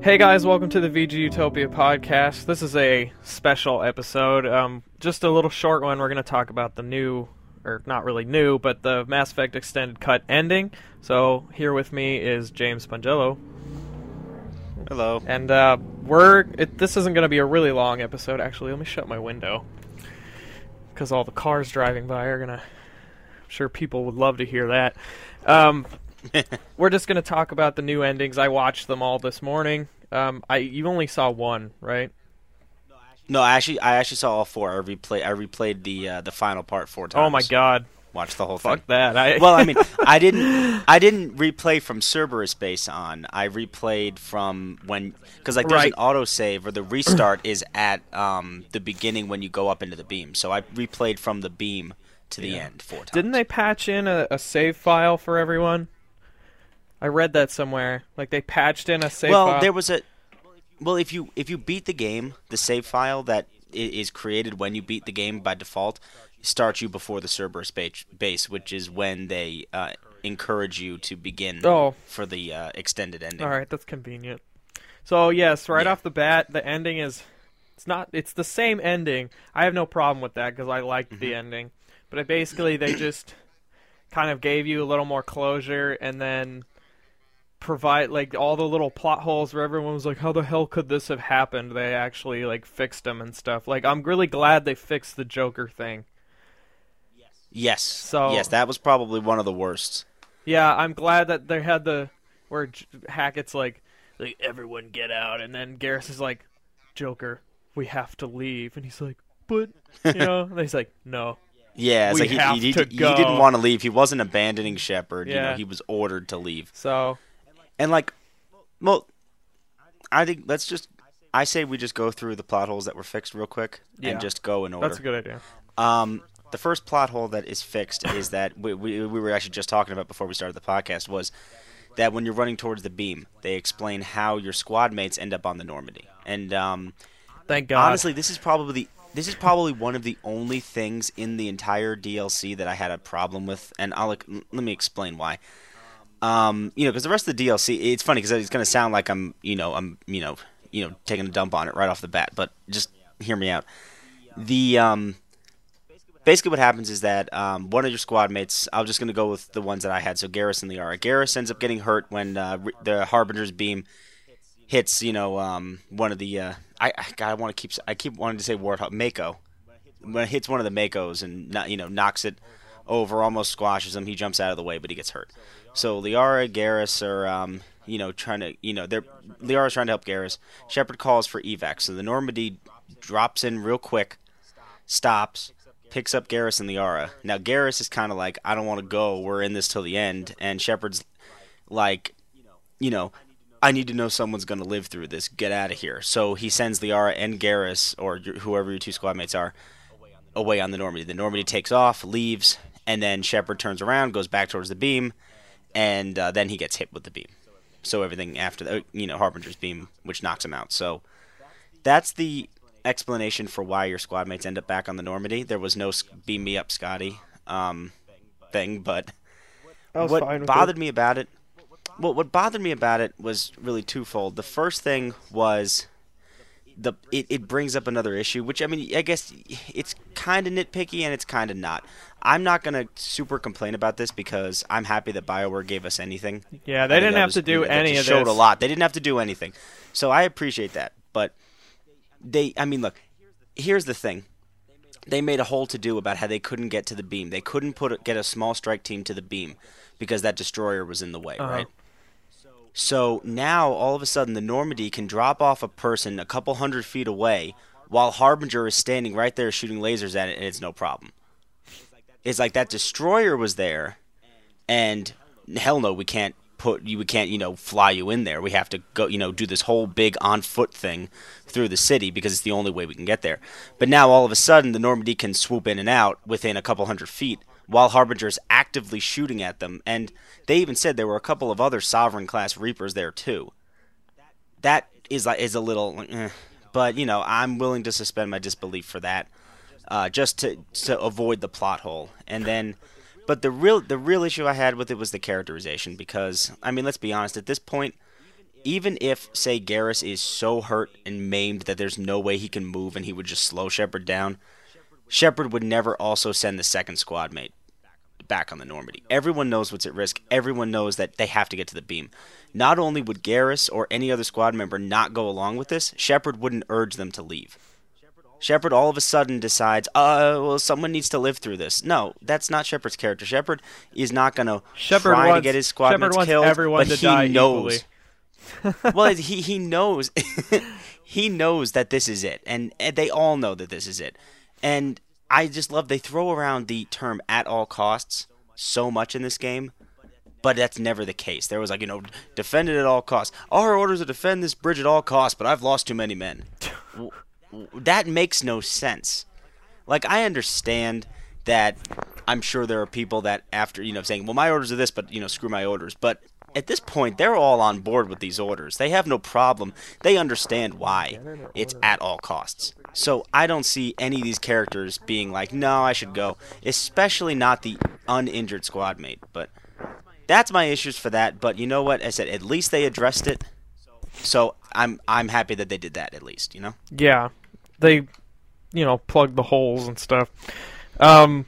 Hey guys, welcome to the VG Utopia podcast. This is a special episode, just a little short one. We're going to talk about the new, or not really new, but the Mass Effect Extended Cut ending. So here with me is James Spongello. Hello. And this isn't going to be a really long episode, actually. Let me shut my window, because all the cars driving by are going to, I'm sure people would love to hear that. We're just going to talk about the new endings. I watched them all this morning. You only saw one, right? No, I actually saw all four. I replayed the final part 4 times. Oh my god. Watched the whole thing. Fuck that. Well, I mean, I didn't replay from Cerberus base on. I replayed from because there's an autosave or the restart is at the beginning when you go up into the beam. So I replayed from the beam to the end 4 times. Didn't they patch in a save file for everyone? I read that somewhere. Like they patched in a save file. There was if you beat the game, the save file that is created when you beat the game by default starts you before the Cerberus base, which is when they encourage you to begin for the extended ending. All right, that's convenient. So yes, off the bat, the ending is it's the same ending. I have no problem with that because I liked the ending, but basically they just kind of gave you a little more closure and then provide like all the little plot holes where everyone was like, how the hell could this have happened? They actually like fixed them and stuff. Like I'm really glad they fixed the Joker thing. Yes, that was probably one of the worst. Yeah, I'm glad that they had where Hackett's like everyone get out, and then Garrus is like, Joker, we have to leave, and he's like, but and he's like, no. Yeah, it's he didn't want to leave. He wasn't abandoning Shepard. Yeah. He was ordered to leave. So. And I think I say we just go through the plot holes that were fixed real quick and just go in order. That's a good idea. The first plot hole that is fixed is that we were actually just talking about before we started the podcast was that when you're running towards the beam, they explain how your squad mates end up on the Normandy. And thank God. Honestly, this is probably one of the only things in the entire DLC that I had a problem with, and let me explain why. Because the rest of the DLC, it's funny because it's going to sound like I'm taking a dump on it right off the bat, but just hear me out. Basically what happens is that one of your squad mates, I'm just going to go with the ones that I had, so Garrus and Liara. Garrus ends up getting hurt when the Harbinger's beam hits, one of the I keep wanting to say Warthog, Mako. When it hits one of the Makos and knocks it over, almost squashes him, he jumps out of the way, but he gets hurt. So Liara, Garrus are Liara's trying to help Garrus. Shepard calls for evac, so the Normandy drops in real quick, stops, picks up Garrus and Liara. Now Garrus is kind of like, I don't want to go, we're in this till the end, and Shepard's like, I need to know someone's going to live through this, get out of here. So he sends Liara and Garrus, or whoever your two squad mates are, away on the Normandy. The Normandy takes off, leaves, and then Shepard turns around, goes back towards the beam, and then he gets hit with the beam. So everything after the, Harbinger's beam, which knocks him out. So that's the explanation for why your squad mates end up back on the Normandy. There was no beam me up Scotty thing, but what bothered me about it, what bothered me about it was really twofold. The first thing was it brings up another issue, which, I mean, I guess it's kind of nitpicky and it's kind of not. I'm not going to super complain about this because I'm happy that BioWare gave us anything. Yeah, they didn't have to do any of this. Showed a lot. They didn't have to do anything. So I appreciate that. But look, here's the thing. They made a whole to-do about how they couldn't get to the beam. They couldn't get a small strike team to the beam because that destroyer was in the way, right? So now, all of a sudden, the Normandy can drop off a person a couple 100 feet away while Harbinger is standing right there shooting lasers at it, and it's no problem. It's like that destroyer was there, and hell no, we can't fly you in there. We have to go, do this whole big on-foot thing through the city because it's the only way we can get there. But now, all of a sudden, the Normandy can swoop in and out within a couple 100 feet while Harbinger is actively shooting at them, and they even said there were a couple of other Sovereign-class Reapers there, too. That is a little, but, I'm willing to suspend my disbelief for that, just to avoid the plot hole. And then, but the real issue I had with it was the characterization, because, I mean, let's be honest, at this point, even if, say, Garrus is so hurt and maimed that there's no way he can move and he would just slow Shepard down, Shepard would never also send the second squad mate back on the Normandy. Everyone knows what's at risk. Everyone knows that they have to get to the beam. Not only would Garrus or any other squad member not go along with this, Shepard wouldn't urge them to leave. Shepard all of a sudden decides, well, someone needs to live through this. No, that's not Shepard's character. Shepard is not going to try to get his squad mates killed, everyone but to die he knows. Equally. Well, he knows. He knows that this is it, and they all know that this is it. And I just love they throw around the term "at all costs" so much in this game, but that's never the case. There was like, defend it at all costs. Our orders are to defend this bridge at all costs, but I've lost too many men. That makes no sense. Like, I understand that I'm sure there are people that after, saying, well, my orders are this, but, screw my orders. But at this point, they're all on board with these orders. They have no problem. They understand why it's at all costs. So I don't see any of these characters being like, no, I should go. Especially not the uninjured squad mate. But that's my issues for that. But you know what? I said, at least they addressed it. So I'm happy that they did that, at least, Yeah. They, plugged the holes and stuff. Right.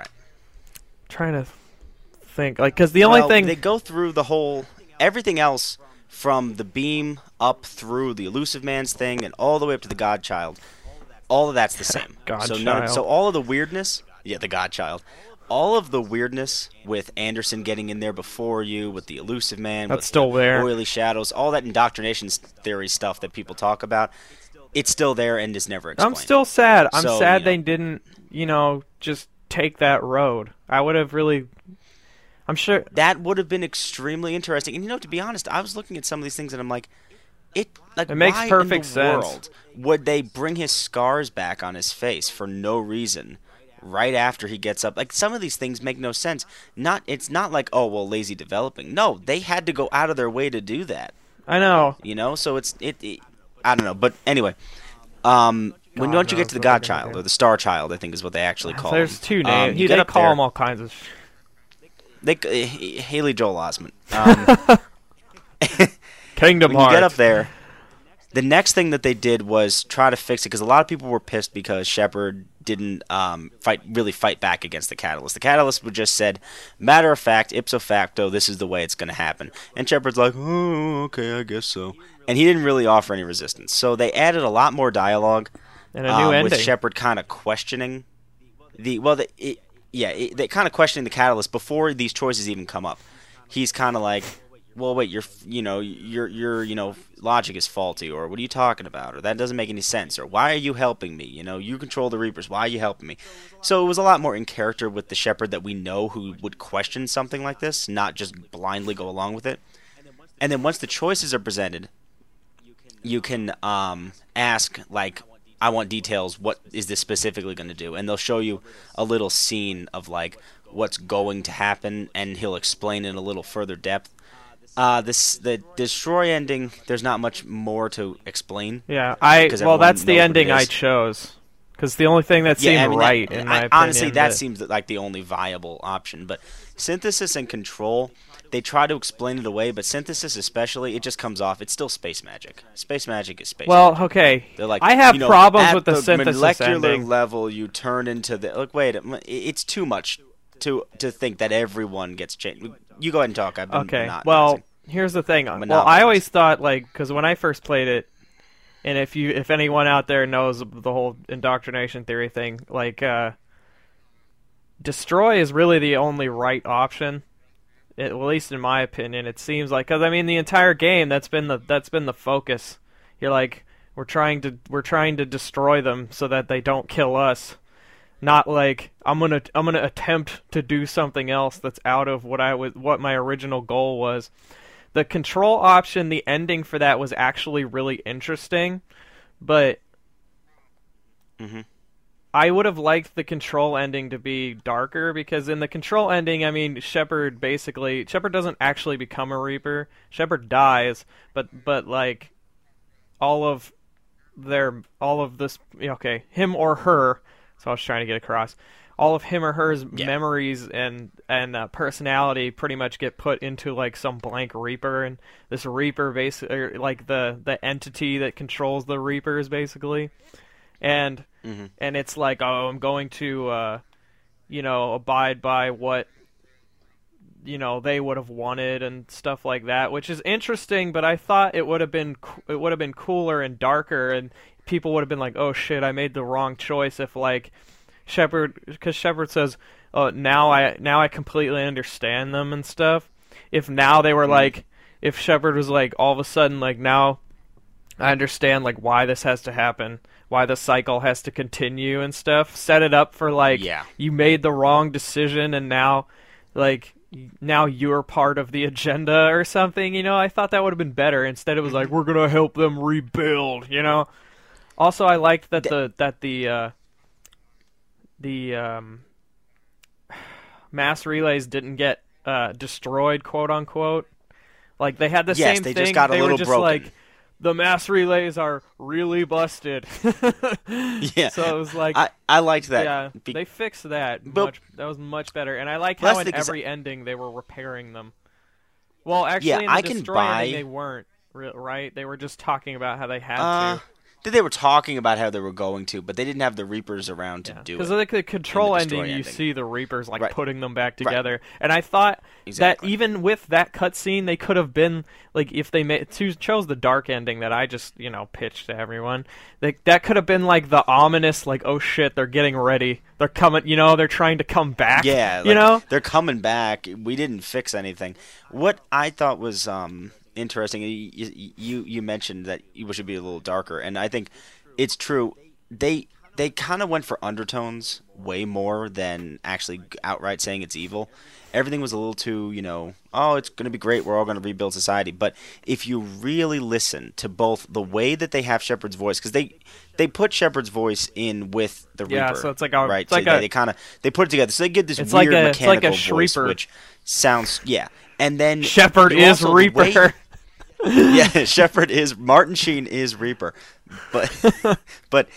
Trying to think, because the only thing they go through the whole everything else from the beam up through the Elusive Man's thing and all the way up to the Godchild. All of that's the same. So all of the weirdness, the Godchild. All of the weirdness with Anderson getting in there before you, with the Elusive Man, that's with still the there. Oily Shadows, all that indoctrination theory stuff that people talk about, it's still there and is never explained. I'm still sad. I'm sad they didn't, just take that road. I would have really... I'm sure... That would have been extremely interesting. And, to be honest, I was looking at some of these things and I'm like, it makes why perfect in the sense. World would they bring his scars back on his face for no reason right after he gets up? Like, some of these things make no sense. It's not like, oh, well, lazy developing. No, they had to go out of their way to do that. I know. So it's I don't know, but anyway, once you get to the Godchild or the Star Child, I think is what they actually call him. There's two names. They call him all kinds of. Haley Joel Osment. Kingdom Hearts. When you get up there, the next thing that they did was try to fix it because a lot of people were pissed because Shepard didn't fight back against the Catalyst. The Catalyst would just said, matter of fact, ipso facto, this is the way it's going to happen. And Shepard's like, oh, okay, I guess so. And he didn't really offer any resistance. So they added a lot more dialogue and a new ending with Shepard kind of questioning they kind of questioning the Catalyst before these choices even come up. He's kind of like, well, wait, your logic is faulty, or what are you talking about, or that doesn't make any sense, or why are you helping me? You control the Reapers. Why are you helping me? So it was a lot more in character with the Shepard that we know who would question something like this, not just blindly go along with it. And then once the choices are presented, you can ask, like, I want details. What is this specifically going to do? And they'll show you a little scene of, like, what's going to happen, and he'll explain in a little further depth. The Destroy ending, there's not much more to explain. Yeah, that's the ending I chose. Because the only thing that seemed right, in my opinion. Honestly, that seems like the only viable option. But Synthesis and Control, they try to explain it away, but Synthesis especially, it just comes off. It's still space magic. Space magic is space magic. Okay. They're like, I have problems with the Synthesis molecular ending. level, you turn into the... Look, wait, it's too much to think that everyone gets changed. You go ahead and talk. I've been monotonizing. Here's the thing. Well, I always thought, because when I first played it, and if anyone out there knows the whole indoctrination theory thing, Destroy is really the only right option. At least in my opinion, it seems like, because the entire game that's been the focus. You're like, we're trying to destroy them so that they don't kill us. Not like I'm gonna attempt to do something else that's out of what my original goal was. The Control option, the ending for that was actually really interesting, but I would have liked the Control ending to be darker, because in the Control ending, Shepard doesn't actually become a Reaper. Shepard dies, but all of this, him or her. So I was trying to get across. all of him or her's memories and personality pretty much get put into like some blank Reaper, and this Reaper basically like the entity that controls the Reapers basically, and it's like, oh, I'm going to abide by what they would have wanted and stuff like that, which is interesting. But I thought it would have been cooler and darker, and people would have been like, oh shit, I made the wrong choice if like because Shepard says, "Oh, now I completely understand them and stuff." If now they were like, if Shepard was like, all of a sudden like, now I understand like why this has to happen, why the cycle has to continue and stuff. Set it up for like, you made the wrong decision and now you're part of the agenda or something. I thought that would have been better. Instead, it was like, we're gonna help them rebuild. Also, I liked that the mass relays didn't get destroyed, quote unquote. Like they had the same thing. Just got a little were just broken. Like, the mass relays are really busted. Yeah. So it was like, I liked that. Yeah, they fixed that. That was much better. And I like Well, how in every ending they were repairing them. Well, actually, in the Destroy ending they weren't, right? They were just talking about how they had to. They were talking about how they were going to, but they didn't have the Reapers around to do it. Because like the Control ending, you see the Reapers like putting them back together, and I thought that even with that cutscene, they could have been like, if they chose the dark ending that I just pitched to everyone, that could have been like the ominous, like, oh shit, they're getting ready, they're coming, they're trying to come back. Yeah, they're coming back. We didn't fix anything. What I thought was interesting. You mentioned that you should be a little darker, and I think it's true. They kind of went for undertones way more than actually outright saying it's evil. Everything was a little too, oh, it's going to be great, we're all going to rebuild society. But if you really listen to both the way that they have Shepard's voice, because they put Shepard's voice in with the Reaper, so it's like right. It's they put it together, so they get this it's weird like mechanical a voice, Shreeper. which sounds and then Shepard is Reaper. Yeah, Shepard is Martin Sheen is Reaper, but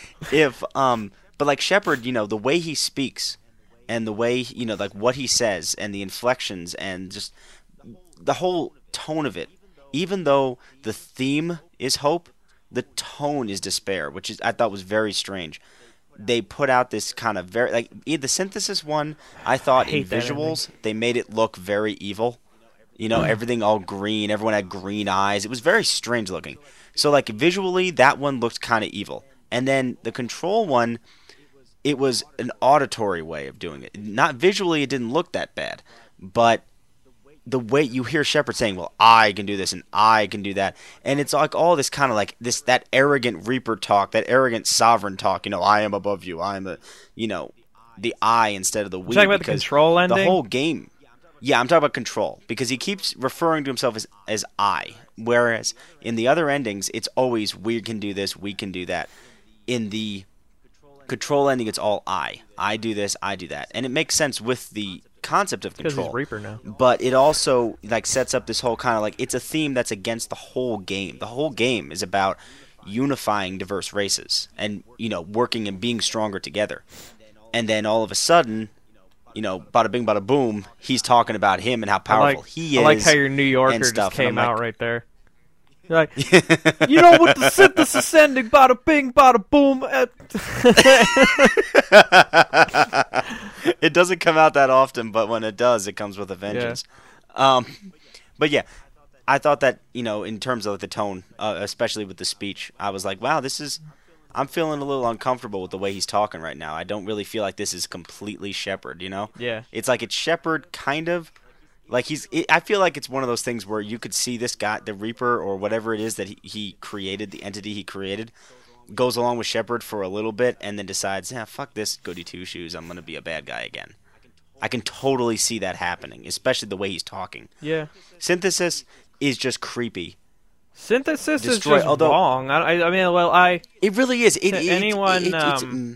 like Shepard, the way he speaks and the way like what he says and the inflections and just the whole tone of it, even though the theme is hope, the tone is despair, which I thought was very strange. They put out this kind of very like the Synthesis one. I thought in visuals they made it look very evil. Everything all green. Everyone had green eyes. It was very strange looking. So, like, visually, that one looked kind of evil. And then the Control one, it was an auditory way of doing it. Not visually, it didn't look that bad. But the way you hear Shepard saying, well, I can do this and I can do that. And it's like all this kind of like that arrogant Reaper talk, that arrogant sovereign talk. I am above you. I am the I instead of the we. You're talking about the Control ending? The whole game. Yeah, I'm talking about Control, because he keeps referring to himself as I, whereas in the other endings, it's always, we can do this, we can do that. In the Control ending, it's all I. I do this, I do that. And it makes sense with the concept of Control. Because he's Reaper now. But it also sets up this whole kind of it's a theme that's against the whole game. The whole game is about unifying diverse races and, working and being stronger together. And then all of a sudden, bada bing, bada boom, he's talking about him and how powerful he is. I like how your New Yorker just came out right there. You're like, with the Synthesis ending, bada bing, bada boom. It doesn't come out that often, but when it does, it comes with a vengeance. Yeah. But yeah, I thought that, in terms of the tone, especially with the speech, I was like, wow, I'm feeling a little uncomfortable with the way he's talking right now. I don't really feel like this is completely Shepard, Yeah. It's like it's Shepard kind of. Like I feel like it's one of those things where you could see this guy, the Reaper or whatever it is that he created, the entity he created, goes along with Shepard for a little bit and then decides, fuck this goody two-shoes, I'm going to be a bad guy again. I can totally see that happening, especially the way he's talking. Yeah. Synthesis is just creepy. Synthesis is just wrong. It really is. Anyone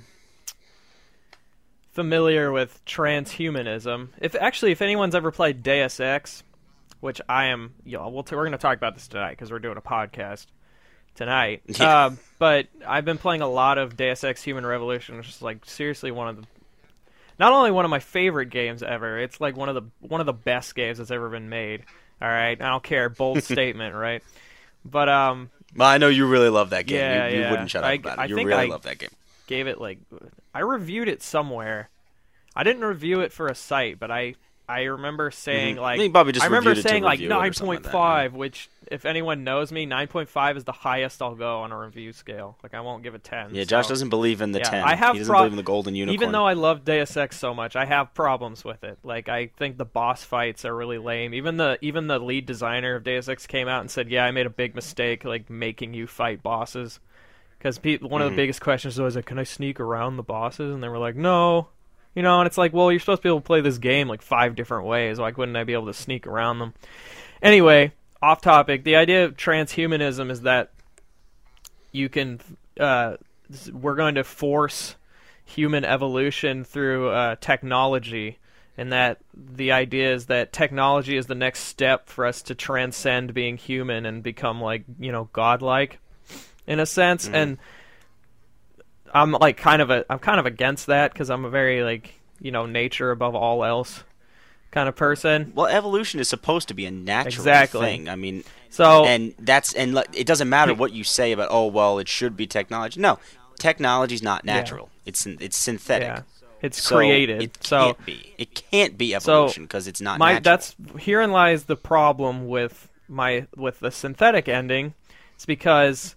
familiar with transhumanism, if anyone's ever played Deus Ex, which I am, we're going to talk about this tonight because we're doing a podcast tonight. Yeah. But I've been playing a lot of Deus Ex Human Revolution, which is seriously one of the not only one of my favorite games ever, it's like one of the best games that's ever been made. All right, I don't care, bold statement, right? But Well, I know you really love that game. Yeah, you yeah. wouldn't shut up about it. You think really I love that game. gave it I reviewed it somewhere. I didn't review it for a site, but I remember saying I think Bobby just I remember reviewed it to saying like review it or something like that, 9.5, which if anyone knows me, 9.5 is the highest I'll go on a review scale. Like I won't give a 10. Yeah, Josh so. doesn't believe in the Yeah, 10. I have he doesn't believe in the golden unicorn. Even though I love Deus Ex so much, I have problems with it. Like I think the boss fights are really lame. Even the lead designer of Deus Ex came out and said, "Yeah, I made a big mistake, like making you fight bosses." Because one of the biggest questions was, like, "Can I sneak around the bosses?" And they were like, "No." You know, and it's like, well, you're supposed to be able to play this game like 5 different ways. Why couldn't I be able to sneak around them? Anyway, off topic. The idea of transhumanism is that you can, we're going to force human evolution through technology, and that the idea is that technology is the next step for us to transcend being human and become like, godlike, in a sense. And I'm kind of against that because I'm a very nature above all else kind of person. Well, evolution is supposed to be a natural thing. I mean, and it doesn't matter what you say about it should be technology. No, technology's not natural. Yeah. It's synthetic. Yeah. It's created. It can't be evolution because it's not natural. Herein lies the problem with the synthetic ending. It's because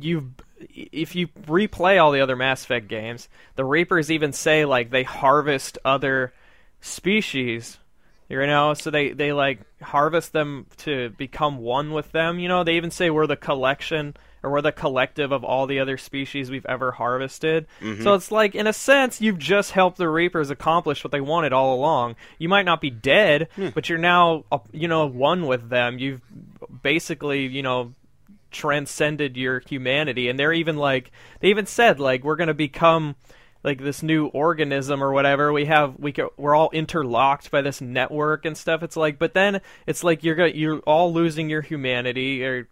if you replay all the other Mass Effect games, the Reapers even say they harvest other species, so they harvest them to become one with them. They even say we're the collection or we're the collective of all the other species we've ever harvested. So it's like, in a sense, you've just helped the Reapers accomplish what they wanted all along. You might not be dead, but you're now one with them. You've basically transcended your humanity, and they even said we're going to become this new organism or whatever. We're all interlocked by this network and stuff. It's but then it's you're all losing your humanity, or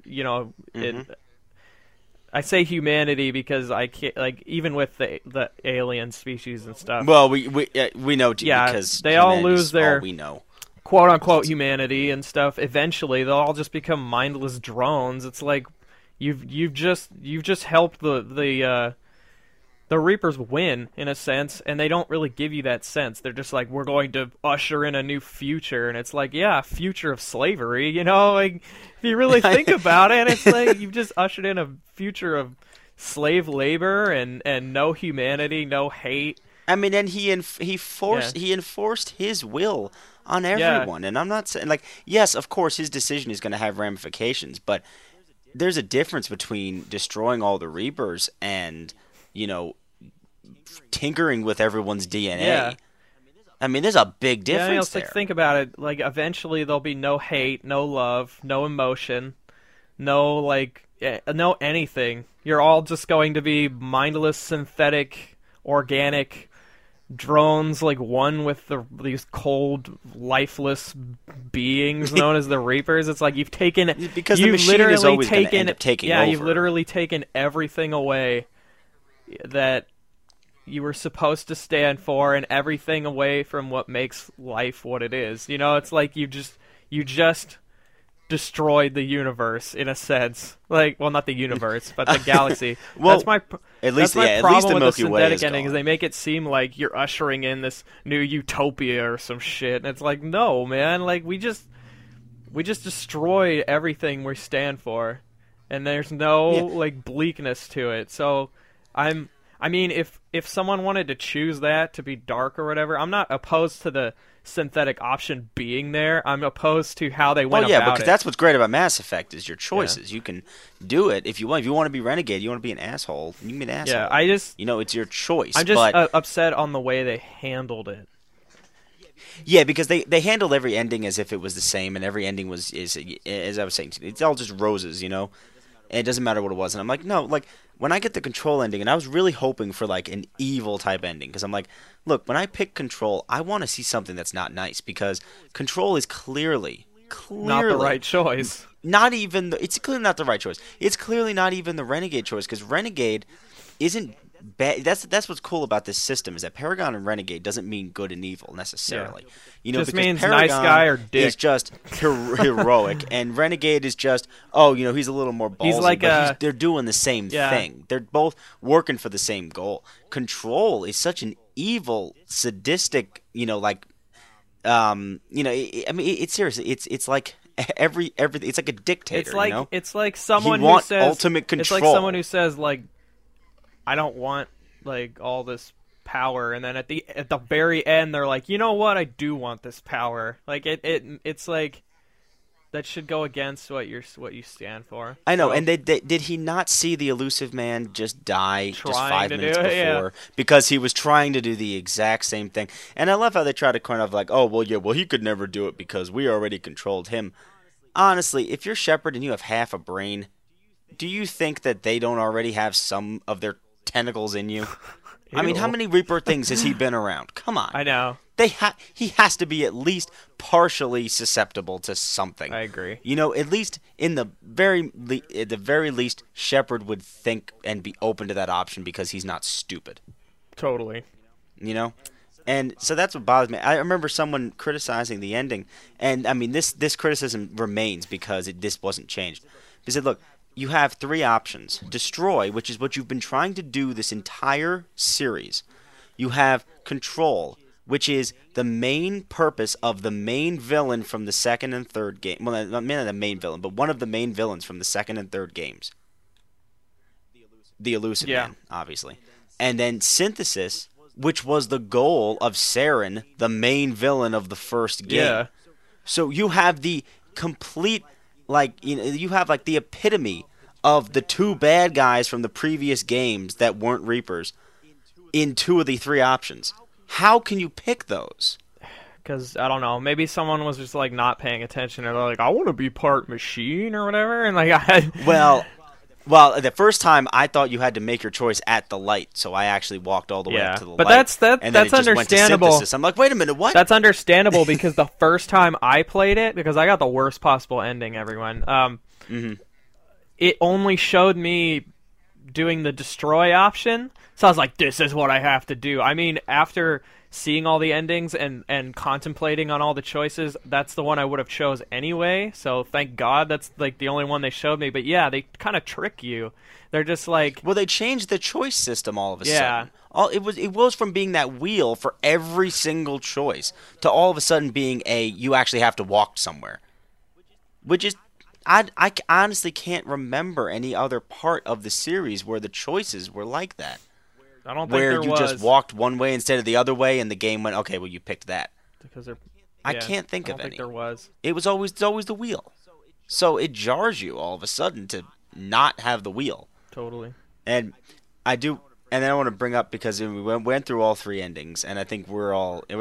I say humanity because I can't even with the alien species and stuff. Well, we know because they all lose their all we know. Quote unquote humanity and stuff. Eventually, they'll all just become mindless drones. It's you've just helped the Reapers win in a sense, and they don't really give you that sense. They're just we're going to usher in a new future, and it's future of slavery. If you really think about it, it's you've just ushered in a future of slave labor and no humanity, no hate. I mean, and he enforced his will on everyone, and I'm not saying yes, of course his decision is going to have ramifications, but there's a difference between destroying all the Reapers and tinkering with everyone's DNA. Yeah. I mean, there's a big difference there. Think about it. Eventually there'll be no hate, no love, no emotion, no no anything. You're all just going to be mindless, synthetic, organic drones, one with these cold, lifeless beings known as the Reapers. It's you've taken because the machine is always going to end up taking over. Yeah, you've literally taken everything away that you were supposed to stand for, and everything away from what makes life what it is. It's you just destroyed the universe in a sense. Well, not the universe, but the galaxy. Well, that's my at least problem the with the Milky Way synthetic is ending gone. is they make it seem like you're ushering in this new utopia or some shit, and it's no, man. We just destroyed everything we stand for, and there's no bleakness to it. So if someone wanted to choose that to be dark or whatever, I'm not opposed to the synthetic option being there. I'm opposed to how they went about it. Because that's what's great about Mass Effect is your choices. Yeah. You can do it if you want. If you want to be Renegade, you want to be an asshole, you can be an asshole. Yeah, it's your choice. I'm just upset on the way they handled it. Yeah, because they handled every ending as if it was the same, and every ending is as I was saying, it's all just roses, and it doesn't matter what it was. And I'm no, when I get the Control ending, and I was really hoping for an evil type ending, because I'm look, when I pick Control, I want to see something that's not nice, because Control is clearly not the right choice. It's clearly not the right choice. It's clearly not even the Renegade choice, because Renegade isn't That's what's cool about this system is that Paragon and Renegade doesn't mean good and evil necessarily. You know, Just because means Paragon nice guy or dick. is just heroic, and Renegade is just he's a little more ballsy. He's like they're doing the same thing. They're both working for the same goal. Control is such an evil, sadistic, I mean, it's seriously, it's like everything. It's like a dictator. It's like someone who says ultimate control. It's like someone who says like, I don't want like all this power, and then at the very end they're like, you know what, I do want this power. Like it's like that should go against what you stand for. I know, and did he not see the elusive man just die just 5 minutes before because he was trying to do the exact same thing? And I love how they try to kind of like, he could never do it because we already controlled him. Honestly, if you're Shepard and you have half a brain, do you think that they don't already have some of their tentacles in you? I mean, how many Reaper things has he been around? Come on. I know. He has to be at least partially susceptible to something. I agree. At least at the very least, Shepard would think and be open to that option because he's not stupid. Totally. And so that's what bothers me. I remember someone criticizing the ending, and I mean this criticism remains because this wasn't changed. They said, look, you have 3 options. Destroy, which is what you've been trying to do this entire series. You have Control, which is the main purpose of the main villain from the second and third game. Well, not the main villain, but one of the main villains from the second and third games. The Elusive Man, obviously. And then Synthesis, which was the goal of Saren, the main villain of the first game. Yeah. So you have the complete, you have the epitome of the 2 bad guys from the previous games that weren't Reapers in 2 of the 3 options. How can you pick those? Because, I don't know, maybe someone was just, not paying attention, or they're like, I want to be part machine, or whatever, and, Well, the first time, I thought you had to make your choice at the light, so I actually walked all the way up to the light. But that's understandable. Went to Synthesis. I'm like, wait a minute, what? That's understandable, because the first time I played it, because I got the worst possible ending, everyone, it only showed me doing the destroy option, so I was like, this is what I have to do. I mean, after seeing all the endings and contemplating on all the choices, that's the one I would have chose anyway, so thank God that's the only one they showed me. But yeah, they kind of trick you. They're just like... Well, they changed the choice system all of a sudden. It was from being that wheel for every single choice to all of a sudden being you actually have to walk somewhere. Which is... I honestly can't remember any other part of the series where the choices were like that. I don't think where you just walked one way instead of the other way, and the game went, okay, well, you picked that. Because I can't think of any. I don't think there was. It was always the wheel. So it jars you all of a sudden to not have the wheel. Totally. And I do, and then I want to bring up, because we went through all 3 endings, and I think we're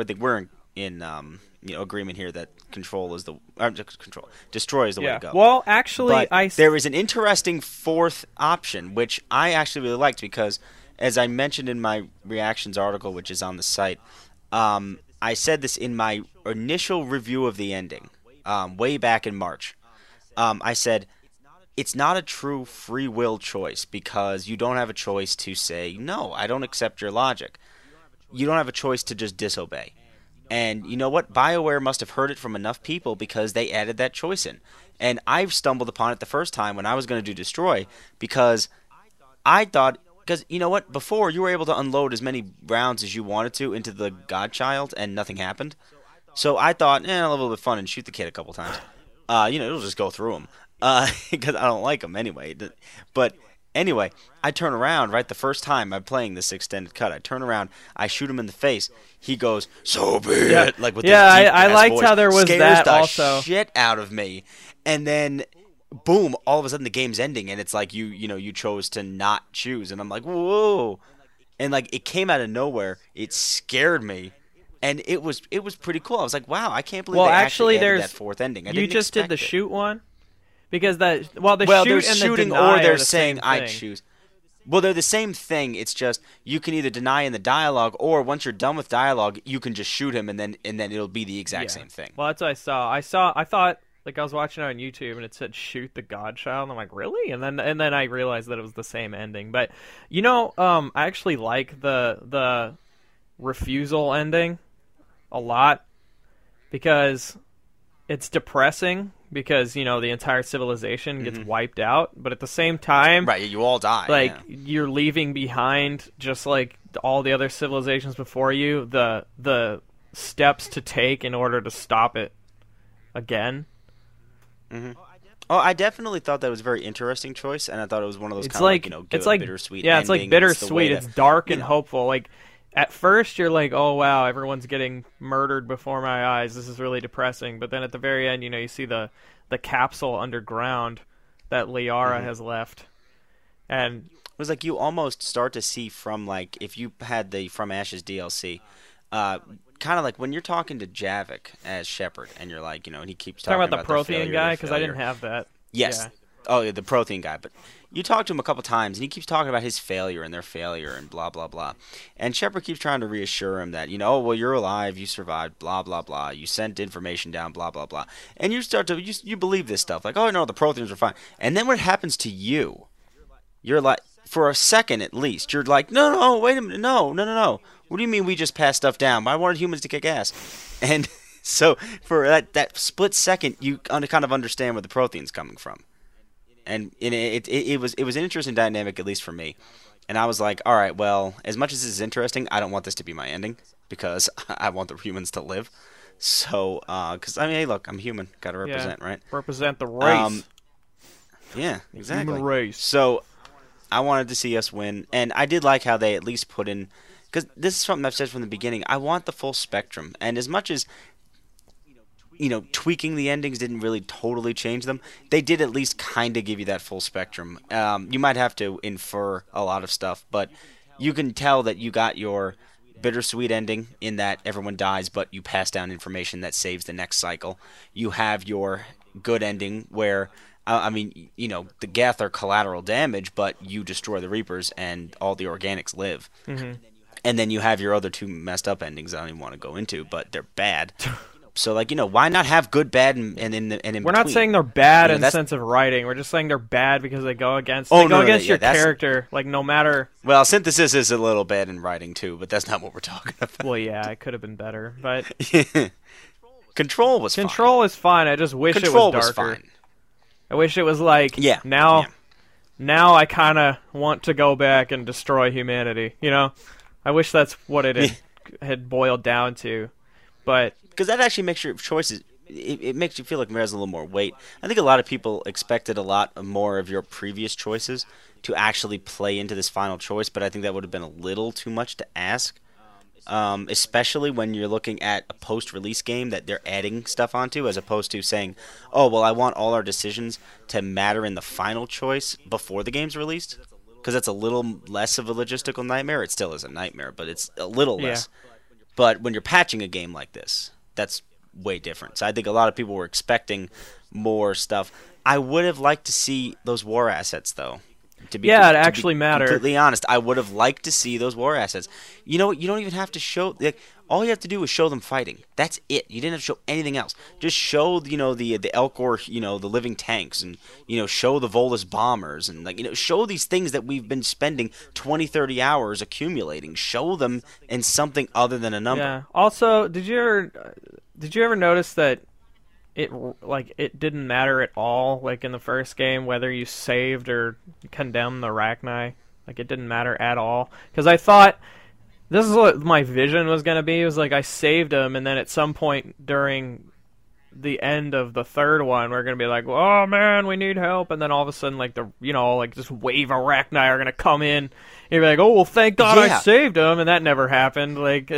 in agreement here that Destroy is the way to go. Well, actually, there is an interesting 4th option, which I actually really liked, because as I mentioned in my reactions article, which is on the site, I said this in my initial review of the ending, way back in March. I said, it's not a true free will choice, because you don't have a choice to say, no, I don't accept your logic. You don't have a choice to just disobey. And you know what? BioWare must have heard it from enough people, because they added that choice in. And I stumbled upon it the first time when I was going to do Destroy, because I thought... Because, you know what? Before, you were able to unload as many rounds as you wanted to into the Godchild, and nothing happened. So I thought, I'll have a little bit of fun and shoot the kid a couple times. It'll just go through him. Because I don't like him anyway. But anyway, I turn around, right, the first time I'm playing this extended cut. I turn around, I shoot him in the face. He goes, so be it. Like with this I liked voice. how there was Scares that the also. shit out of me. And then... boom, all of a sudden the game's ending, and it's like you chose to not choose, and I'm like, whoa. And it came out of nowhere. It scared me. And it was pretty cool. I was like, wow, I can't believe they actually added that 4th ending. You just did the shoot one? Because the shooting, deny or they're the saying I choose. Well, they're the same thing. It's just you can either deny in the dialogue, or once you're done with dialogue, you can just shoot him, and then it'll be the exact same thing. Well, that's what I saw. I thought like I was watching it on YouTube and it said shoot the Godchild, and I'm like, really? And then I realized that it was the same ending. But I actually like the refusal ending a lot because it's depressing because the entire civilization gets wiped out, but at the same time, right, you all die. Like yeah. you're leaving behind just like all the other civilizations before you, the steps to take in order to stop it again. Oh, I definitely thought that was a very interesting choice, and I thought it was one of those kind Like of it's like bittersweet. Yeah, it's like ending. bittersweet. It's dark and hopeful. Like at first you're like, oh wow, everyone's getting murdered before my eyes. This is really depressing. But then at the very end, you see the capsule underground that Liara has left, and it was like you almost start to see from like if you had the From Ashes DLC, kind of like when you're talking to Javik as Shepard, and you're like, and he keeps talking about the Prothean guy because I didn't have that. Yes. Yeah. Oh, yeah, the Prothean guy. But you talk to him a couple times, and he keeps talking about his failure and their failure and blah, blah, blah. And Shepard keeps trying to reassure him that, oh, well, you're alive, you survived, blah, blah, blah. You sent information down, blah, blah, blah. And you start to, you believe this stuff. Like, oh, no, the Protheans are fine. And then when it happens to you, you're like, for a second at least, you're like, no, wait a minute, no. What do you mean we just passed stuff down? I wanted humans to kick ass. And so for that split second, you kind of understand where the Prothean's coming from. And it was an interesting dynamic, at least for me. And I was like, all right, well, as much as this is interesting, I don't want this to be my ending because I want the humans to live. So, because, I mean, hey, look, I'm human. Got to represent, right? Represent the race. Yeah, exactly. Human race. So, I wanted to see us win. And I did like how they at least put in, because this is something I've said from the beginning, I want the full spectrum. And as much as tweaking the endings didn't really totally change them, they did at least kind of give you that full spectrum. You might have to infer a lot of stuff, but you can tell that you got your bittersweet ending in that everyone dies, but you pass down information that saves the next cycle. You have your good ending where, the Geth are collateral damage, but you destroy the Reapers and all the organics live. Mm-hmm. And then you have your other two messed up endings I don't even want to go into, but they're bad. So, why not have good, bad, and in between? We're not saying they're bad in the sense of writing. We're just saying they're bad because they go against your character. Like, no matter... Well, Synthesis is a little bad in writing, too, but that's not what we're talking about. Well, yeah, it could have been better, but... Control was fine. Control is fine. I just wish it was darker. Was fine. I wish it was like, now I kind of want to go back and destroy humanity, I wish that's what it had boiled down to, but... Because that actually makes your choices, it makes you feel like it has a little more weight. I think a lot of people expected a lot more of your previous choices to actually play into this final choice, but I think that would have been a little too much to ask, especially when you're looking at a post-release game that they're adding stuff onto, as opposed to saying, oh, well, I want all our decisions to matter in the final choice before the game's released, because that's a little less of a logistical nightmare. It still is a nightmare, but it's a little less. But when you're patching a game like this, that's way different. So I think a lot of people were expecting more stuff. I would have liked to see those war assets, though. It actually mattered. Completely honest, I would have liked to see those war assets. You know what? You don't even have to show. All you have to do is show them fighting. That's it. You didn't have to show anything else. Just show the Elcor, the living tanks, and show the Volus bombers, and show these things that we've been spending 20, 30 hours accumulating. Show them in something other than a number. Yeah. Also, did you ever notice that it didn't matter at all, like in the first game, whether you saved or condemned the Rachni? Like, it didn't matter at all. Because I thought this is what my vision was going to be. It was like I saved them, and then at some point during the end of the third one, we're going to be like, oh man, we need help. And then all of a sudden, this wave of Rachni are going to come in. And you're like, oh, well, thank God I saved them. And that never happened.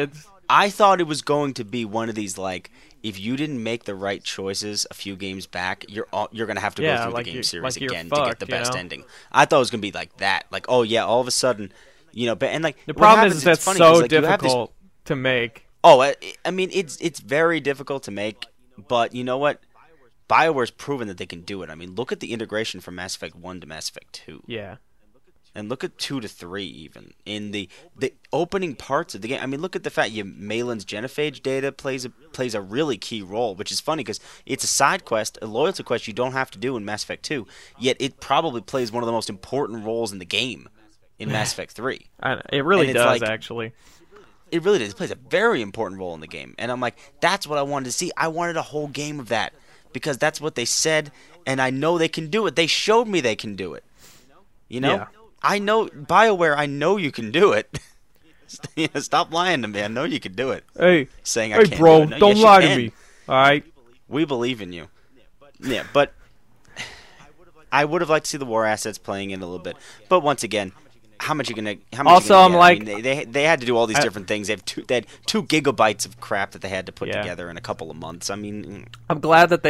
I thought it was going to be one of these, if you didn't make the right choices a few games back, you're going to have to go through the game series again to get the best ending. I thought it was going to be like that. All of a sudden, the problem is that's so difficult to make. Oh, I mean, it's very difficult to make, but you know what? BioWare's proven that they can do it. I mean, look at the integration from Mass Effect 1 to Mass Effect 2. Yeah. And look at 2 to 3 even in the opening parts of the game. I mean, look at the fact Malin's genophage data plays a really key role, which is funny because it's a side quest, a loyalty quest you don't have to do in Mass Effect 2. Yet it probably plays one of the most important roles in the game in Mass Effect 3. It really does, actually. It really does. It plays a very important role in the game, and I'm like, that's what I wanted to see. I wanted a whole game of that because that's what they said, and I know they can do it. They showed me they can do it. You know. Yeah. I know, BioWare, I know you can do it. Stop lying to me. I know you can do it. Hey, saying I can't bro, do it. No, don't yes, lie to me. All right? We believe in you. Yeah, but I would have liked to see the war assets playing in a little bit. But once again, how much are you gonna? Also, I'm like, I mean, they had to do all these different things. They had 2 gigabytes of crap that they had to put together in a couple of months. I mean, I'm glad that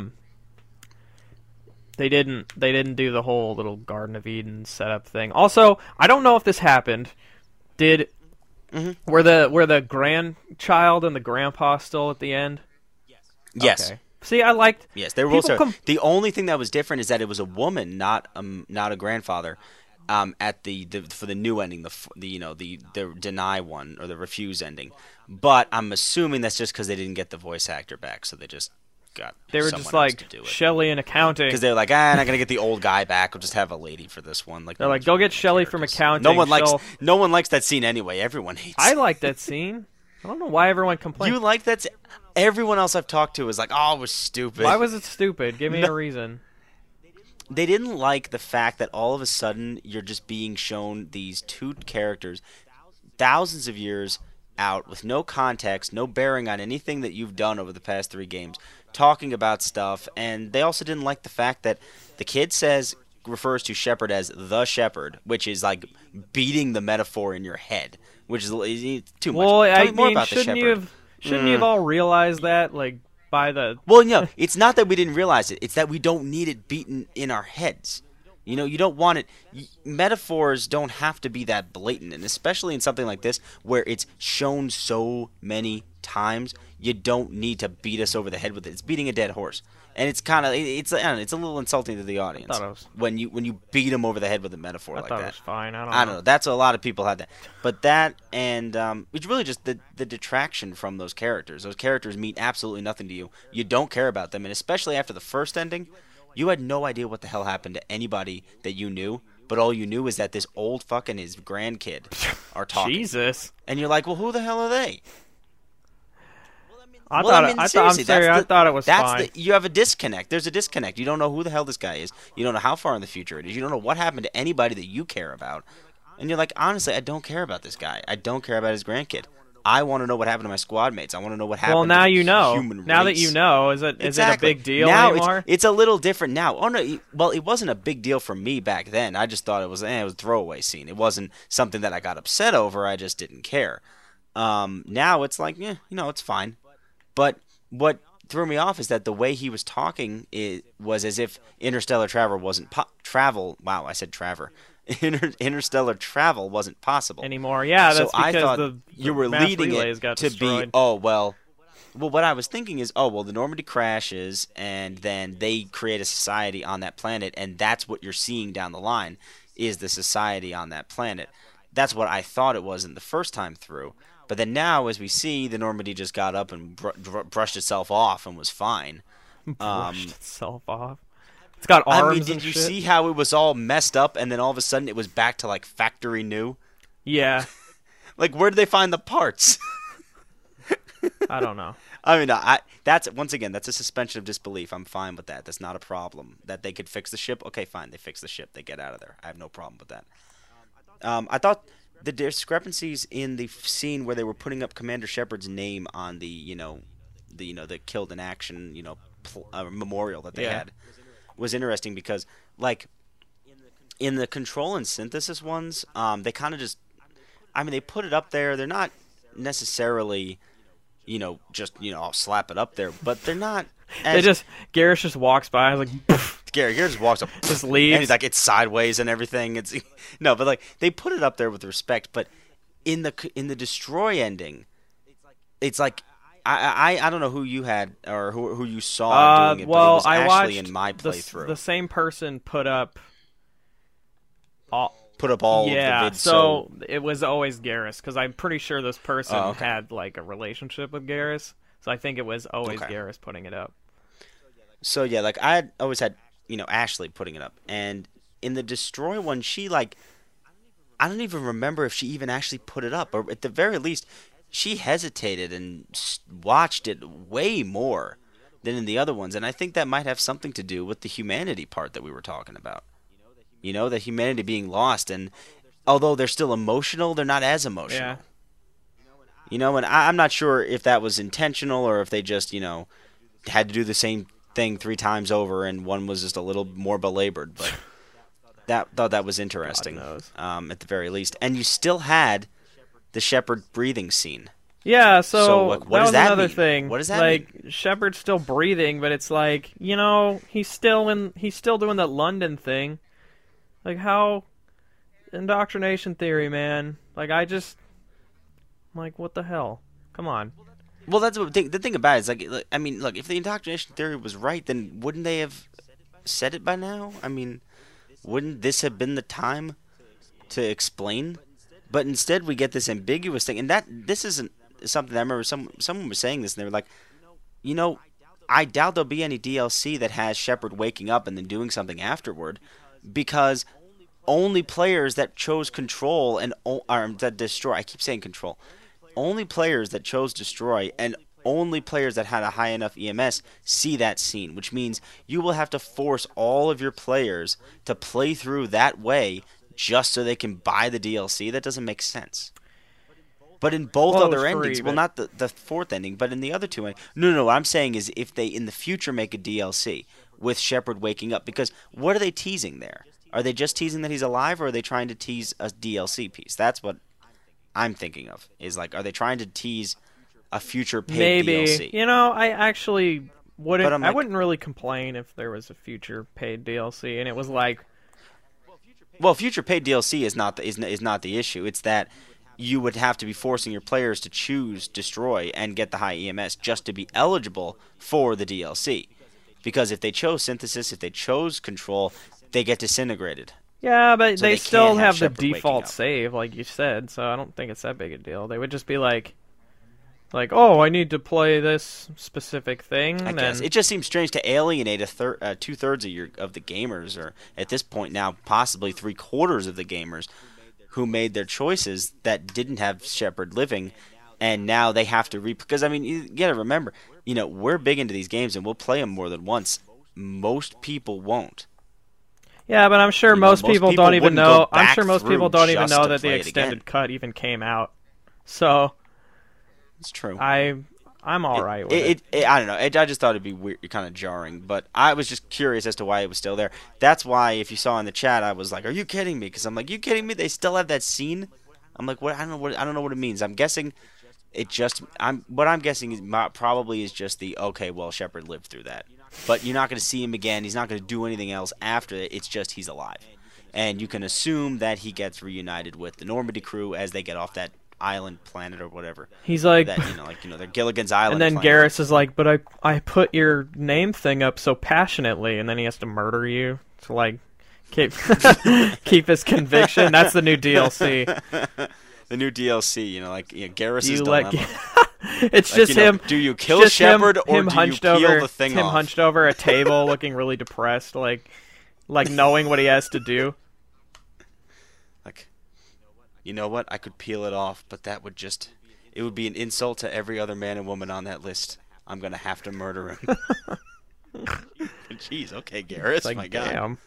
they didn't do the whole little Garden of Eden setup thing. Also, I don't know if this happened. Were the grandchild and the grandpa still at the end? Yes. Okay. See, I liked. Yes, they were both. The only thing that was different is that it was a woman, not a grandfather. At for the new ending, the deny one or the refuse ending. But I'm assuming that's just because they didn't get the voice actor back, so they just. They were just like Shelley in accounting because they're like, not gonna get the old guy back. We'll just have a lady for this one. Like they're like, go get Shelley from accounting. No one likes that scene anyway. Everyone hates. I like that scene. I don't know why everyone complains. You like that? Everyone else I've talked to is like, oh, it was stupid. Why was it stupid? Give me a reason. They didn't like the fact that all of a sudden you're just being shown these 2 characters, thousands of years out with no context, no bearing on anything that you've done over the past 3 games. Talking about stuff, and they also didn't like the fact that the kid refers to Shepard as the Shepherd, which is like beating the metaphor in your head, which is too much. Well, Tell me more about the Shepherd. Shouldn't you have all realized that, like, by the... Well, no, it's not that we didn't realize it. It's that we don't need it beaten in our heads. You know, you don't want it... Metaphors don't have to be that blatant, and especially in something like this, where it's shown so many times, you don't need to beat us over the head with it. It's beating a dead horse. And it's kind of... It's a little insulting to the audience when you beat them over the head with a metaphor like that. I thought it was fine. I don't know. That's a lot of people had that. But that and... it's really just the detraction from those characters. Those characters mean absolutely nothing to you. You don't care about them, and especially after the first ending... You had no idea what the hell happened to anybody that you knew, but all you knew is that this old fucking his grandkid are talking. Jesus. And you're like, well, who the hell are they? I thought it was fine. You have a disconnect. There's a disconnect. You don't know who the hell this guy is. You don't know how far in the future it is. You don't know what happened to anybody that you care about. And you're like, honestly, I don't care about this guy. I don't care about his grandkid. I want to know what happened to my squad mates. I want to know what happened to the human race. Now that you know, is it a big deal anymore? It's a little different now. Oh, no. Well, it wasn't a big deal for me back then. I just thought it was a throwaway scene. It wasn't something that I got upset over. I just didn't care. Now it's like, it's fine. But what threw me off is that the way he was talking was as if interstellar travel wasn't Wow, I said Traver. Interstellar travel wasn't possible anymore. Yeah, that's because I thought you were leading it to destroyed. Be. Well, what I was thinking is, the Normandy crashes, and then they create a society on that planet, and that's what you're seeing down the line is the society on that planet. That's what I thought it was in the first time through. But then now, as we see, the Normandy just got up and brushed itself off and was fine. Brushed itself off. It's got arms. Did you see how it was all messed up, and then all of a sudden it was back to like factory new? Yeah. Like, where did they find the parts? I don't know. I mean, that's once again, that's a suspension of disbelief. I'm fine with that. That's not a problem. That they could fix the ship. Okay, fine. They fix the ship. They get out of there. I have no problem with that. I thought the discrepancies in the scene where they were putting up Commander Shepard's name on the killed in action memorial that they had was interesting because, like, in the control and synthesis ones, they kind of just, they put it up there. They're not necessarily, I'll slap it up there, but they're not. Garrus just walks by, like, Garrus just walks up, just leaves, and he's like, it's sideways and everything. It's no, but like they put it up there with respect. But in the destroy ending, it's like. I don't know who you had or who you saw doing it, but it was actually in my playthrough. The same person put up put up all of the Yeah, vids. so it was always Garrus, because I'm pretty sure this person okay. had like a relationship with Garrus, so I think it was always Okay. Garrus putting it up. So yeah, like I had always had, Ashley putting it up, and in the Destroy one, she like I don't even remember if she even actually put it up, or at the very least, she hesitated and watched it way more than in the other ones, and I think that might have something to do with the humanity part that we were talking about. The humanity being lost, and although they're still emotional, they're not as emotional. Yeah. And I'm not sure if that was intentional or if they just, had to do the same thing 3 times over, and one was just a little more belabored. But thought that was interesting, God knows. at the very least. And you still had the Shepard breathing scene. Yeah, So what that does was that another mean? thing. What does that like, Shepard's still breathing, but it's like, he's still doing that London thing. Like, how indoctrination theory, man. Like, I'm like, what the hell? Come on. Well, that's the thing about it is, like, I mean, look, if the indoctrination theory was right, then wouldn't they have said it by now? I mean, wouldn't this have been the time to explain? But instead, we get this ambiguous thing, and this isn't something that I remember. Someone was saying this, and they were like, I doubt there'll be any DLC that has Shepard waking up and then doing something afterward, because only players that chose Control and that Destroy. I keep saying Control. Only players that chose Destroy and only players that had a high enough EMS see that scene, which means you will have to force all of your players to play through that way just so they can buy the DLC. That doesn't make sense. But in both other endings, well, not the fourth ending, but in the other two endings. No, what I'm saying is if they in the future make a DLC with Shepard waking up, because what are they teasing there? Are they just teasing that he's alive, or are they trying to tease a DLC piece? That's what I'm thinking of. Is like, are they trying to tease a future paid DLC? Maybe. I actually wouldn't. Like, I wouldn't really complain if there was a future paid DLC, and it was like, well, future paid DLC is not the issue. It's that you would have to be forcing your players to choose Destroy and get the high EMS just to be eligible for the DLC. Because if they chose Synthesis, if they chose Control, they get disintegrated. Yeah, but So they they still can't have have the Shepard waking default up. save, like you said, so I don't think it's that big a deal. They would just be like, oh, I need to play this specific thing. I guess it just seems strange to alienate 2/3 of the gamers, or at this point now possibly 3/4 of the gamers who made their choices that didn't have Shepard living, and now they have to because I mean, you gotta remember, we're big into these games and we'll play them more than once. Most people won't. Yeah, but I'm sure most people don't even wouldn't go know. I'm back sure most through people don't even just know to that the play it extended again. cut even came out. So It's true. I'm all right with it. I don't know. I just thought it'd be weird, kind of jarring, but I was just curious as to why it was still there. That's why, if you saw in the chat, I was like, "Are you kidding me?" Because I'm like, "You kidding me? They still have that scene?" I'm like, "What? I don't know what it means." I'm guessing what I'm guessing is probably is just okay. Well, Shepard lived through that, but you're not going to see him again. He's not going to do anything else after it. It's just he's alive, and you can assume that he gets reunited with the Normandy crew as they get off that island planet or whatever. He's like, That they're Gilligan's Island. and then planet. Garrus is like, but I put your name thing up so passionately, and then he has to murder you to like keep keep his conviction. That's the new DLC. The new DLC, Garrus's You dilemma. It's just him. Do you kill just Shepard or him do you hunched peel over, the thing him off? hunched over a table, looking really depressed, like knowing what he has to do. Like, you know what? I could peel it off, but it would be an insult to every other man and woman on that list. I'm gonna have to murder him. Jeez, okay, Garrus, It's like, my God. damn.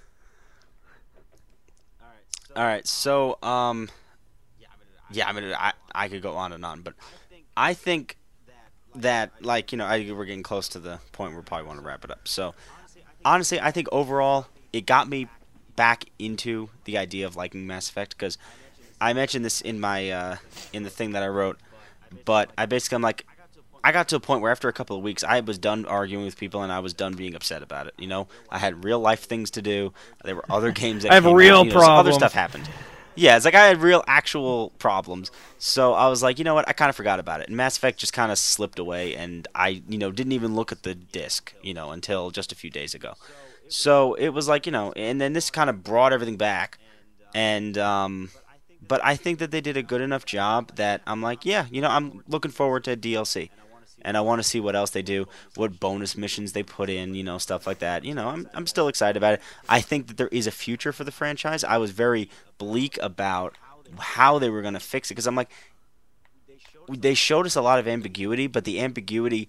All right, so yeah, I mean, I could go on and on, but I think that we're getting close to the point where we probably want to wrap it up. So honestly, I think overall it got me back into the idea of liking Mass Effect, because I mentioned this in my in the thing that I wrote, but I'm like, I got to a point where after a couple of weeks, I was done arguing with people and I was done being upset about it. I had real life things to do. There were other games that I have came real out, some other problems. stuff happened. Yeah, it's like I had real actual problems. So I was like, you know what? I kind of forgot about it. And Mass Effect just kind of slipped away, and I, didn't even look at the disc, until just a few days ago. So it was like, and then this kind of brought everything back. And but I think that they did a good enough job that I'm like, yeah, I'm looking forward to DLC. And I want to see what else they do, what bonus missions they put in, stuff like that. I'm still excited about it. I think that there is a future for the franchise. I was very bleak about how they were going to fix it because I'm like, they showed us a lot of ambiguity, but the ambiguity,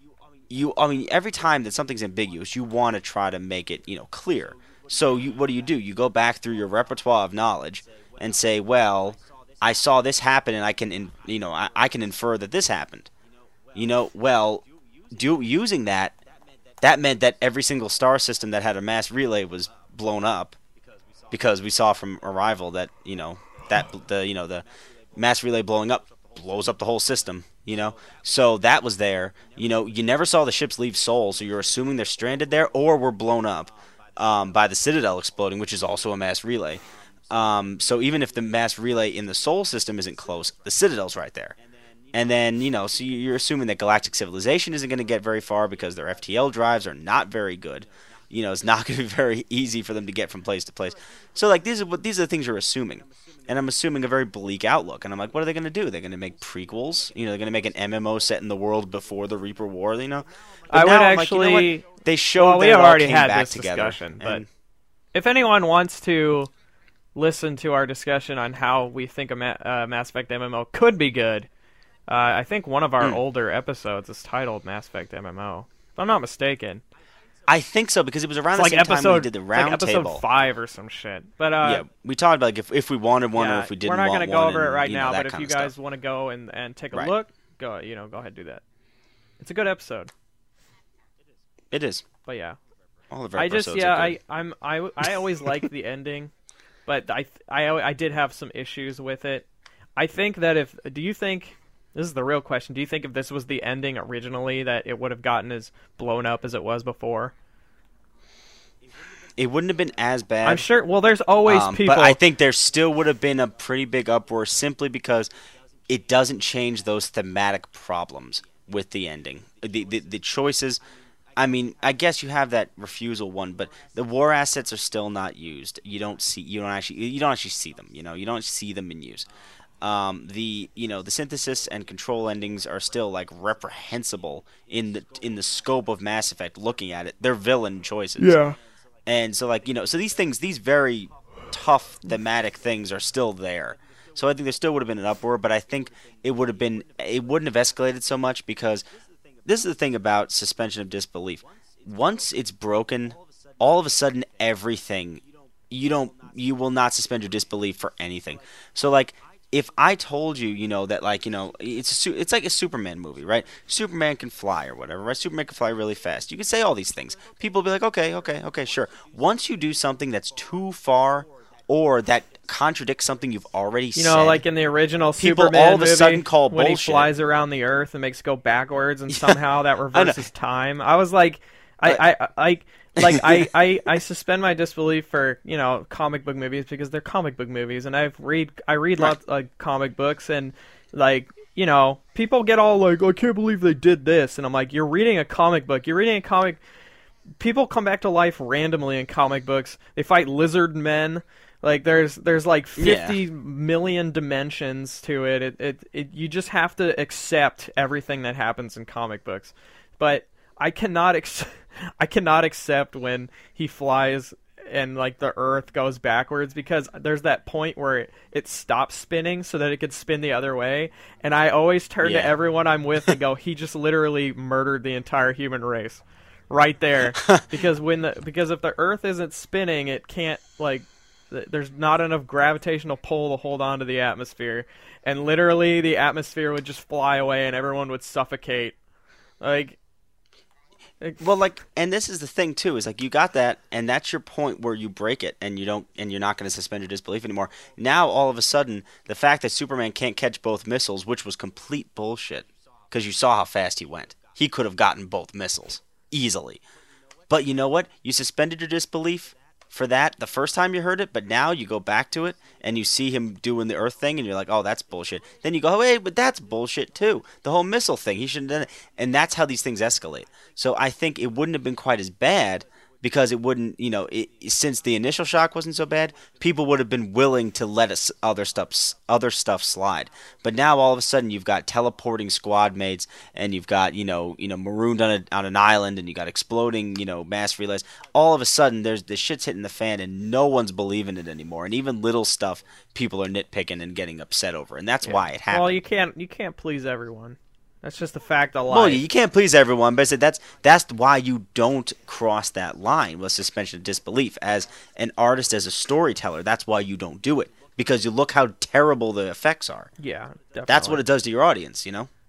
I mean, every time that something's ambiguous, you want to try to make it, clear. So what do? You go back through your repertoire of knowledge and say, well, I saw this happen, and I can, I can infer that this happened. Well, using that meant that every single star system that had a mass relay was blown up, because we saw from Arrival that the mass relay blowing up blows up the whole system. So that was there. You never saw the ships leave Sol, so you're assuming they're stranded there or were blown up by the Citadel exploding, which is also a mass relay. So even if the mass relay in the Sol system isn't close, the Citadel's right there. And then, so you're assuming that Galactic Civilization isn't going to get very far because their FTL drives are not very good. It's not going to be very easy for them to get from place to place. So, like, these are the things you're assuming. And I'm assuming a very bleak outlook. And I'm like, what are they going to do? They're going to make prequels? They're going to make an MMO set in the world before the Reaper War, But I would actually... Like, they showed we that have it all already came had back this together. discussion, but if anyone wants to listen to our discussion on how we think a Mass Effect MMO could be good, I think one of our older episodes is titled Mass Effect MMO. If I'm not mistaken. I think so, because it was around the same time we did the round episode table. 5 or some shit. But yeah, we talked about like if we wanted one or if we didn't want one. We're not going to go over it right now, but if you guys want to go and take a look, go ahead and do that. It's a good episode. It is. But yeah. All of our episodes are good. I always liked the ending, but I did have some issues with it. I think that this is the real question. Do you think if this was the ending originally that it would have gotten as blown up as it was before? It wouldn't have been as bad. I'm sure. Well, there's always people. But I think there still would have been a pretty big uproar simply because it doesn't change those thematic problems with the ending. The choices. I mean, I guess you have that refusal one, but the war assets are still not used. You don't actually see them. You don't see them in use. The synthesis and control endings are still like reprehensible in the scope of Mass Effect. Looking at it, they're villain choices. Yeah. And so so these very tough thematic things are still there. So I think there still would have been an uproar, but I think it wouldn't have escalated so much because this is the thing about suspension of disbelief. Once it's broken, all of a sudden everything you will not suspend your disbelief for anything. So like if I told you, that it's like a Superman movie, right? Superman can fly or whatever, right? Superman can fly really fast. You can say all these things. People will be like, okay, sure. Once you do something that's too far or that contradicts something you've already said. Like in the original people Superman all of a sudden call when bullshit. He flies around the Earth and makes it go backwards and somehow that reverses time. I was like, I suspend my disbelief for comic book movies because they're comic book movies, and I read lots of comic books, and people get all like, I can't believe they did this, and I'm like, you're reading a comic book. People come back to life randomly in comic books. They fight lizard men. Like there's like 50 million dimensions to it. It you just have to accept everything that happens in comic books, but I cannot accept when he flies and like the Earth goes backwards, because there's that point where it stops spinning so that it could spin the other way, and I always turn to everyone I'm with and go, he just literally murdered the entire human race right there, because if the Earth isn't spinning, it can't there's not enough gravitational pull to hold on to the atmosphere, and literally the atmosphere would just fly away and everyone would suffocate. And this is the thing too, is like you got that, and that's your point where you break it, and you're not going to suspend your disbelief anymore. Now all of a sudden, the fact that Superman can't catch both missiles, which was complete bullshit, because you saw how fast he went. He could have gotten both missiles easily. But you know what? You suspended your disbelief for that the first time you heard it, but now you go back to it and you see him doing the Earth thing and you're like, oh, that's bullshit. Then you go, oh, wait, but that's bullshit too. The whole missile thing, he shouldn't have done it. And that's how these things escalate. So I think it wouldn't have been quite as bad because it wouldn't, since the initial shock wasn't so bad, people would have been willing to let other stuff slide. But now all of a sudden you've got teleporting squad mates, and you've got marooned on an island, and you got exploding mass relays. All of a sudden the shit's hitting the fan, and no one's believing it anymore. And even little stuff people are nitpicking and getting upset over, and that's why it happened. Well, you can't please everyone. That's just the fact of life. Well, you can't please everyone, but I said that's why you don't cross that line with suspension of disbelief. As an artist, as a storyteller, that's why you don't do it. Because you look how terrible the effects are. Yeah, definitely. That's what it does to your audience,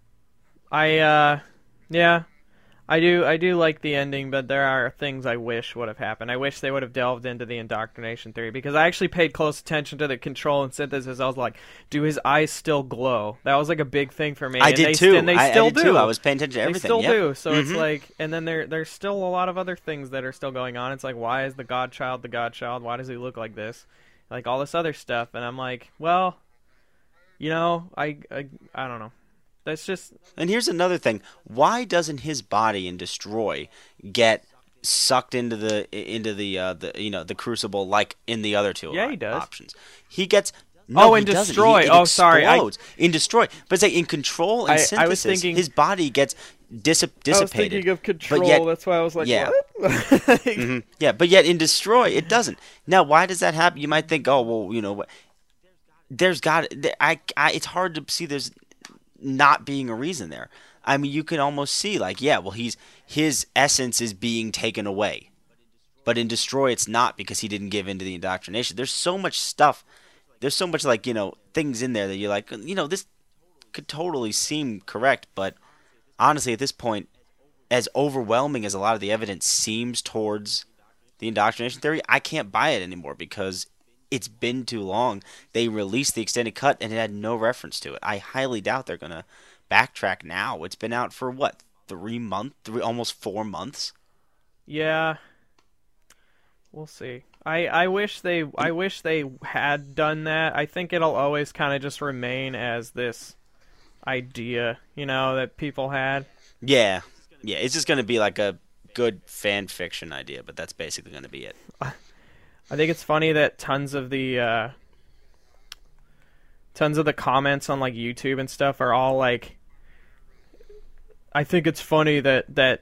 I do like the ending, but there are things I wish would have happened. I wish they would have delved into the indoctrination theory, because I actually paid close attention to the control and synthesis. I was like, do his eyes still glow? That was like a big thing for me. I did too. And they still do. Too. I was paying attention to everything. They still do. So it's like, and then there's still a lot of other things that are still going on. It's like, why is the Godchild the Godchild? Why does he look like this? Like all this other stuff. And I'm like, well, I don't know. That's just. And here's another thing: why doesn't his body in Destroy get sucked into the crucible like in the other two? Yeah, he does. Options. He gets. No, in he Destroy. It sorry. In Destroy, but say in Control and Synthesis, I was thinking, his body gets dissipated. I was thinking of Control. Yet, that's why I was like, yeah. What? Yeah, but yet in Destroy, it doesn't. Now, why does that happen? You might think, oh, well, what? There's got. It's hard to see. There's not being a reason there. I mean, you can almost see his essence is being taken away, but in Destroy it's not, because he didn't give in to the indoctrination. There's so much stuff. There's so much things in there that you're like, this could totally seem correct, but honestly at this point, as overwhelming as a lot of the evidence seems towards the indoctrination theory, I can't buy it anymore, because it's been too long. They released the extended cut and it had no reference to it. I highly doubt they're going to backtrack now. It's been out for what, almost 4 months? Yeah. We'll see. I wish they had done that. I think it'll always kind of just remain as this idea, that people had. Yeah. Yeah, it's just going to be like a good fan fiction idea, but that's basically going to be it. I think it's funny that tons of the comments on like YouTube and stuff are all like, I think it's funny that the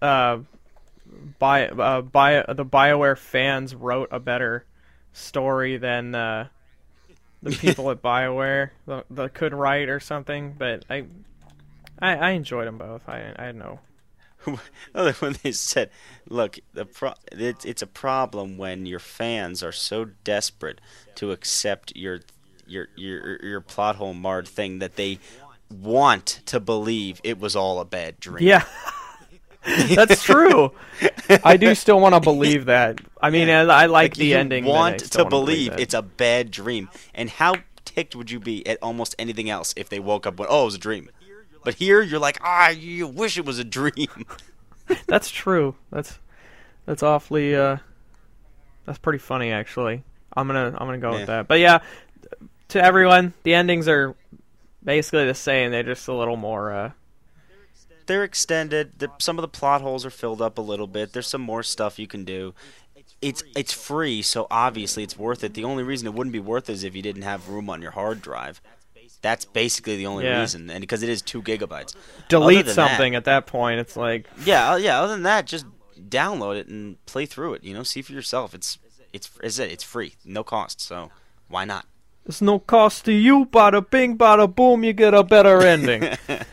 BioWare fans wrote a better story than the people at BioWare that could write or something. But I enjoyed them both. I had no. When they said, "Look, it's a problem when your fans are so desperate to accept your plot hole marred thing that they want to believe it was all a bad dream." Yeah, that's true. I do still want to believe that. I mean, I like the ending. Want to believe it's a bad dream, and how ticked would you be at almost anything else if they woke up and went, "Oh, it was a dream"? But here you're like, you wish it was a dream. That's true. That's awfully. That's pretty funny, actually. I'm gonna go with that. But yeah, to everyone, the endings are basically the same. They're just a little more. They're extended. Some of the plot holes are filled up a little bit. There's some more stuff you can do. It's free, so obviously it's worth it. The only reason it wouldn't be worth it is if you didn't have room on your hard drive. That's basically the only reason, and because it is 2 gigabytes. Delete something at that point. It's like Other than that, just download it and play through it. See for yourself. It's free, no cost. So why not? There's no cost to you. Bada bing, bada boom. You get a better ending.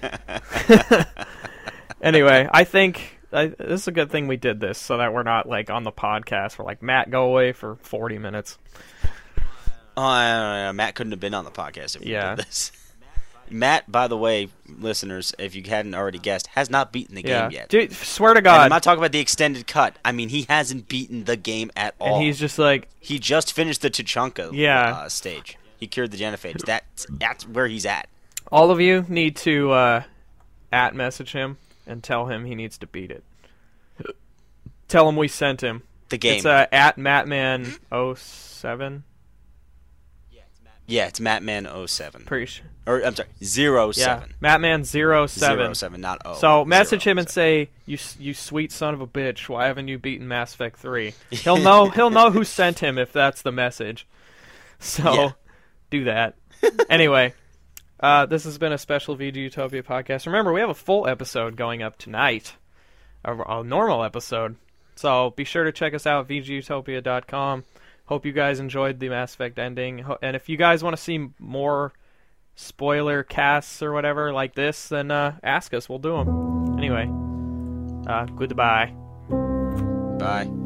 Anyway, I think this is a good thing we did this, so that we're not like on the podcast. We're like, Matt, go away for 40 minutes. Oh, Matt couldn't have been on the podcast if we did this. Matt, by the way, listeners, if you hadn't already guessed, has not beaten the game yet. Dude, swear to God. And I'm not talking about the extended cut. I mean, he hasn't beaten the game at all. And he's just like... He just finished the Tuchanka stage. He cured the genophage. That's where he's at. All of you need to @message him and tell him he needs to beat it. Tell him we sent him. The game. It's @MattMan07. Yeah, Yeah, it's Mattman07. Pretty sure. Or, I'm sorry, 07. Yeah, Mattman07. 07, not O. So message him and 07. say, you sweet son of a bitch, why haven't you beaten Mass Effect 3? He'll know who sent him if that's the message. So, Yeah. do that. Anyway, this has been a special VG Utopia podcast. Remember, we have a full episode going up tonight. A normal episode. So be sure to check us out at VGUtopia.com. Hope you guys enjoyed the Mass Effect ending. And if you guys want to see more spoiler casts or whatever like this, then ask us. We'll do them. Anyway, goodbye. Bye.